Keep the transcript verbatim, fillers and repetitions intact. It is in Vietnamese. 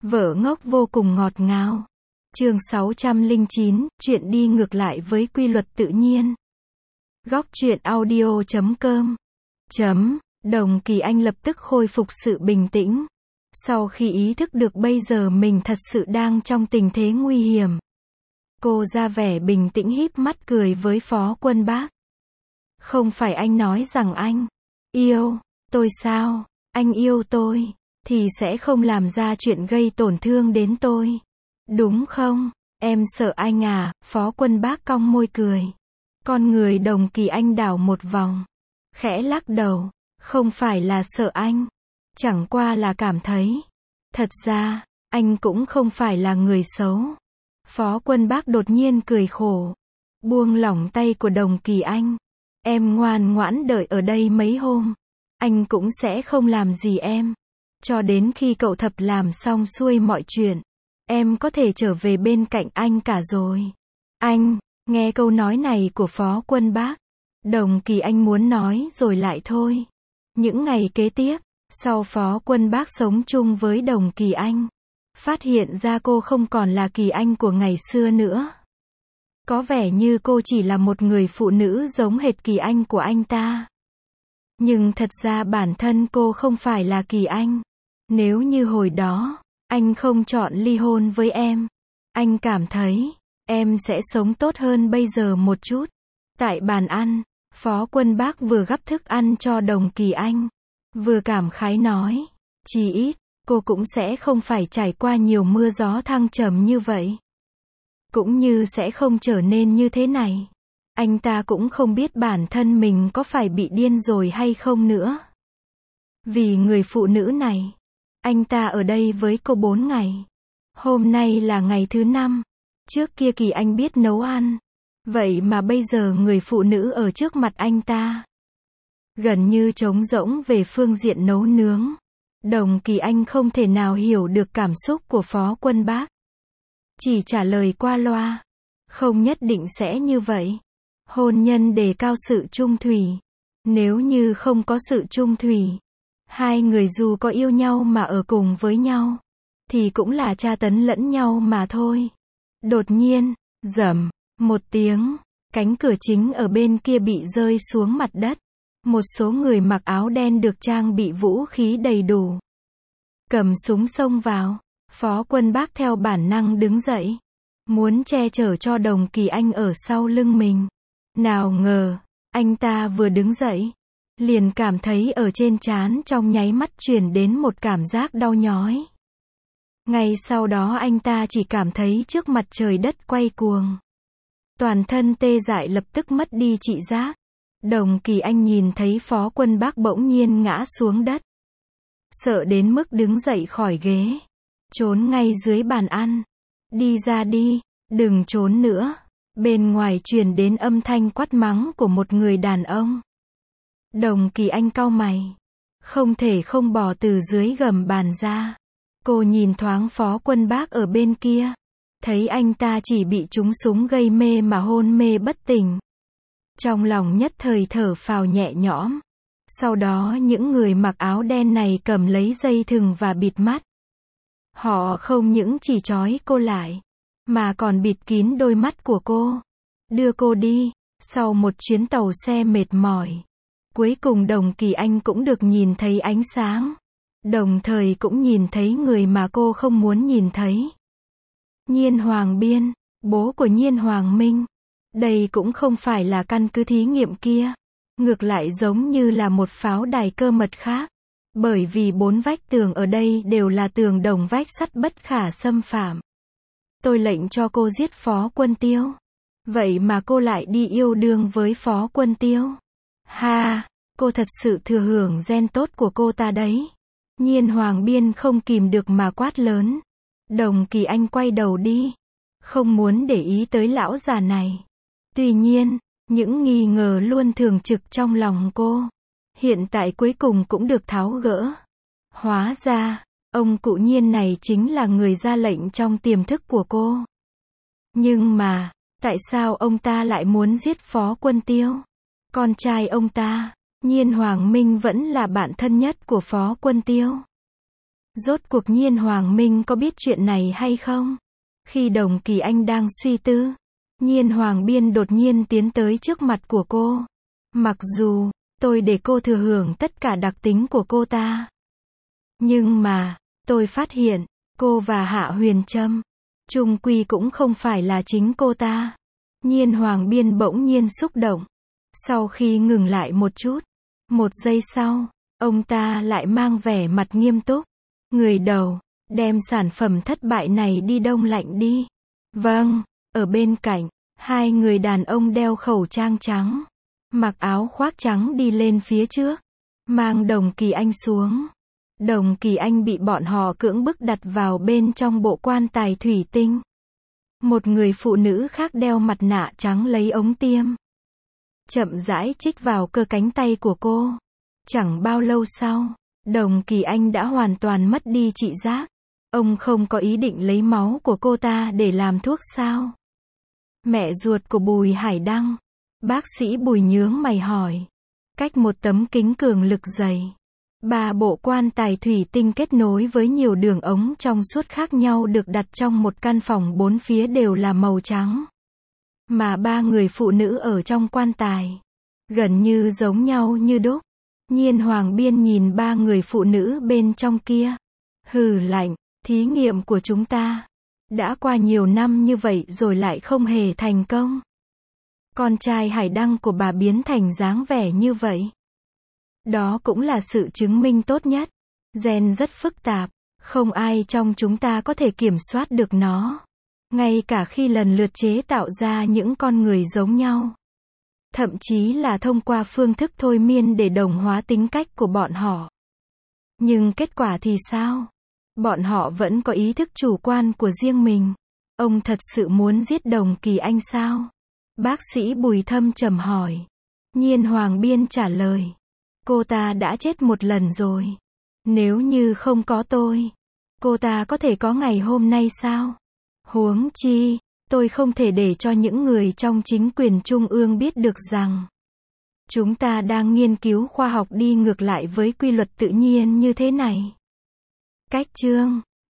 Vợ ngốc vô cùng ngọt ngào. Chương sáu trăm lẻ chín, chuyện đi ngược lại với quy luật tự nhiên. Góc truyện audio chấm com. Chấm, Đồng Kỳ Anh lập tức khôi phục sự bình tĩnh. Sau khi ý thức được bây giờ mình thật sự đang trong tình thế nguy hiểm. Cô ra vẻ bình tĩnh híp mắt cười với Phó Quân Bác. Không phải anh nói rằng anh yêu tôi sao? Anh yêu tôi thì sẽ không làm ra chuyện gây tổn thương đến tôi. Đúng không? Em sợ anh à? Phó Quân Bác cong môi cười. Con người Đồng Kỳ Anh đảo một vòng. Khẽ lắc đầu. Không phải là sợ anh. Chẳng qua là cảm thấy. Thật ra, anh cũng không phải là người xấu. Phó Quân Bác đột nhiên cười khổ. Buông lỏng tay của Đồng Kỳ Anh. Em ngoan ngoãn đợi ở đây mấy hôm. Anh cũng sẽ không làm gì em. Cho đến khi cậu Thập làm xong xuôi mọi chuyện. Em có thể trở về bên cạnh anh cả rồi. Anh, nghe câu nói này của Phó Quân Bác. Đồng Kỳ Anh muốn nói rồi lại thôi. Những ngày kế tiếp, sau Phó Quân Bác sống chung với Đồng Kỳ Anh. Phát hiện ra cô không còn là Kỳ Anh của ngày xưa nữa. Có vẻ như cô chỉ là một người phụ nữ giống hệt Kỳ Anh của anh ta. Nhưng thật ra bản thân cô không phải là Kỳ Anh. Nếu như hồi đó, anh không chọn ly hôn với em. Anh cảm thấy, em sẽ sống tốt hơn bây giờ một chút. Tại bàn ăn, Phó Quân Bác vừa gắp thức ăn cho Đồng Kỳ Anh. Vừa cảm khái nói, chí ít, cô cũng sẽ không phải trải qua nhiều mưa gió thăng trầm như vậy. Cũng như sẽ không trở nên như thế này. Anh ta cũng không biết bản thân mình có phải bị điên rồi hay không nữa. Vì người phụ nữ này, anh ta ở đây với cô bốn ngày. Hôm nay là ngày thứ năm. Trước kia Kỳ Anh biết nấu ăn. Vậy mà bây giờ người phụ nữ ở trước mặt anh ta. Gần như trống rỗng về phương diện nấu nướng. Đồng Kỳ Anh không thể nào hiểu được cảm xúc của Phó Quân Bác. Chỉ trả lời qua loa. Không nhất định sẽ như vậy. Hôn nhân đề cao sự chung thủy. Nếu như không có sự chung thủy, hai người dù có yêu nhau mà ở cùng với nhau, thì cũng là tra tấn lẫn nhau mà thôi. Đột nhiên, rầm, một tiếng, cánh cửa chính ở bên kia bị rơi xuống mặt đất. Một số người mặc áo đen được trang bị vũ khí đầy đủ. Cầm súng xông vào. Phó Quân Bác theo bản năng đứng dậy. Muốn che chở cho Đồng Kỳ Anh ở sau lưng mình. Nào ngờ, anh ta vừa đứng dậy. Liền cảm thấy ở trên trán trong nháy mắt truyền đến một cảm giác đau nhói. Ngay sau đó anh ta chỉ cảm thấy trước mặt trời đất quay cuồng. Toàn thân tê dại lập tức mất đi trị giác. Đồng Kỳ Anh nhìn thấy Phó Quân Bác bỗng nhiên ngã xuống đất. Sợ đến mức đứng dậy khỏi ghế. Trốn ngay dưới bàn ăn. Đi ra đi, đừng trốn nữa. Bên ngoài truyền đến âm thanh quát mắng của một người đàn ông. Đồng Kỳ Anh cau mày. Không thể không bò từ dưới gầm bàn ra. Cô nhìn thoáng Phó Quân Bác ở bên kia. Thấy anh ta chỉ bị trúng súng gây mê mà hôn mê bất tỉnh. Trong lòng nhất thời thở phào nhẹ nhõm. Sau đó những người mặc áo đen này cầm lấy dây thừng và bịt mắt. Họ không những chỉ trói cô lại, mà còn bịt kín đôi mắt của cô. Đưa cô đi. Sau một chuyến tàu xe mệt mỏi, cuối cùng Đồng Kỳ Anh cũng được nhìn thấy ánh sáng. Đồng thời cũng nhìn thấy người mà cô không muốn nhìn thấy. Nhiên Hoàng Biên, bố của Nhiên Hoàng Minh. Đây cũng không phải là căn cứ thí nghiệm kia. Ngược lại giống như là một pháo đài cơ mật khác. Bởi vì bốn vách tường ở đây đều là tường đồng vách sắt bất khả xâm phạm. Tôi lệnh cho cô giết Phó Quân Tiêu. Vậy mà cô lại đi yêu đương với Phó Quân Tiêu. Ha, cô thật sự thừa hưởng gen tốt của cô ta đấy. Nhiên Hoàng Biên không kìm được mà quát lớn. Đồng Kỳ Anh quay đầu đi. Không muốn để ý tới lão già này. Tuy nhiên, những nghi ngờ luôn thường trực trong lòng cô. Hiện tại cuối cùng cũng được tháo gỡ. Hóa ra, ông cụ Nhiên này chính là người ra lệnh trong tiềm thức của cô. Nhưng mà, tại sao ông ta lại muốn giết Phó Quân Tiêu? Con trai ông ta, Nhiên Hoàng Minh vẫn là bạn thân nhất của Phó Quân Tiêu. Rốt cuộc Nhiên Hoàng Minh có biết chuyện này hay không? Khi Đồng Kỳ Anh đang suy tư, Nhiên Hoàng Biên đột nhiên tiến tới trước mặt của cô. Mặc dù, tôi để cô thừa hưởng tất cả đặc tính của cô ta. Nhưng mà, tôi phát hiện, cô và Hạ Huyền Trâm, chung quy cũng không phải là chính cô ta. Nhiên Hoàng Biên bỗng nhiên xúc động. Sau khi ngừng lại một chút, một giây sau, ông ta lại mang vẻ mặt nghiêm túc. Người đầu, đem sản phẩm thất bại này đi đông lạnh đi. Vâng, ở bên cạnh, hai người đàn ông đeo khẩu trang trắng, mặc áo khoác trắng đi lên phía trước, mang Đồng Kỳ Anh xuống. Đồng Kỳ Anh bị bọn họ cưỡng bức đặt vào bên trong bộ quan tài thủy tinh. Một người phụ nữ khác đeo mặt nạ trắng lấy ống tiêm, chậm rãi chích vào cơ cánh tay của cô. Chẳng bao lâu sau, Đồng Kỳ Anh đã hoàn toàn mất đi trị giác. Ông không có ý định lấy máu của cô ta để làm thuốc sao? Mẹ ruột của Bùi Hải Đăng, bác sĩ Bùi nhướng mày hỏi. Cách một tấm kính cường lực dày, ba bộ quan tài thủy tinh kết nối với nhiều đường ống trong suốt khác nhau được đặt trong một căn phòng bốn phía đều là màu trắng. Mà ba người phụ nữ ở trong quan tài, gần như giống nhau như đúc. Nhiên Hoàng Biên nhìn ba người phụ nữ bên trong kia. Hừ lạnh, thí nghiệm của chúng ta đã qua nhiều năm như vậy rồi lại không hề thành công. Con trai Hải Đăng của bà biến thành dáng vẻ như vậy. Đó cũng là sự chứng minh tốt nhất. Gen rất phức tạp, không ai trong chúng ta có thể kiểm soát được nó. Ngay cả khi lần lượt chế tạo ra những con người giống nhau. Thậm chí là thông qua phương thức thôi miên để đồng hóa tính cách của bọn họ. Nhưng kết quả thì sao? Bọn họ vẫn có ý thức chủ quan của riêng mình. Ông thật sự muốn giết Đồng Kỳ Anh sao? Bác sĩ Bùi thâm trầm hỏi. Nhiên Hoàng Biên trả lời. Cô ta đã chết một lần rồi. Nếu như không có tôi, cô ta có thể có ngày hôm nay sao? Huống chi, tôi không thể để cho những người trong chính quyền trung ương biết được rằng chúng ta đang nghiên cứu khoa học đi ngược lại với quy luật tự nhiên như thế này. Cách chương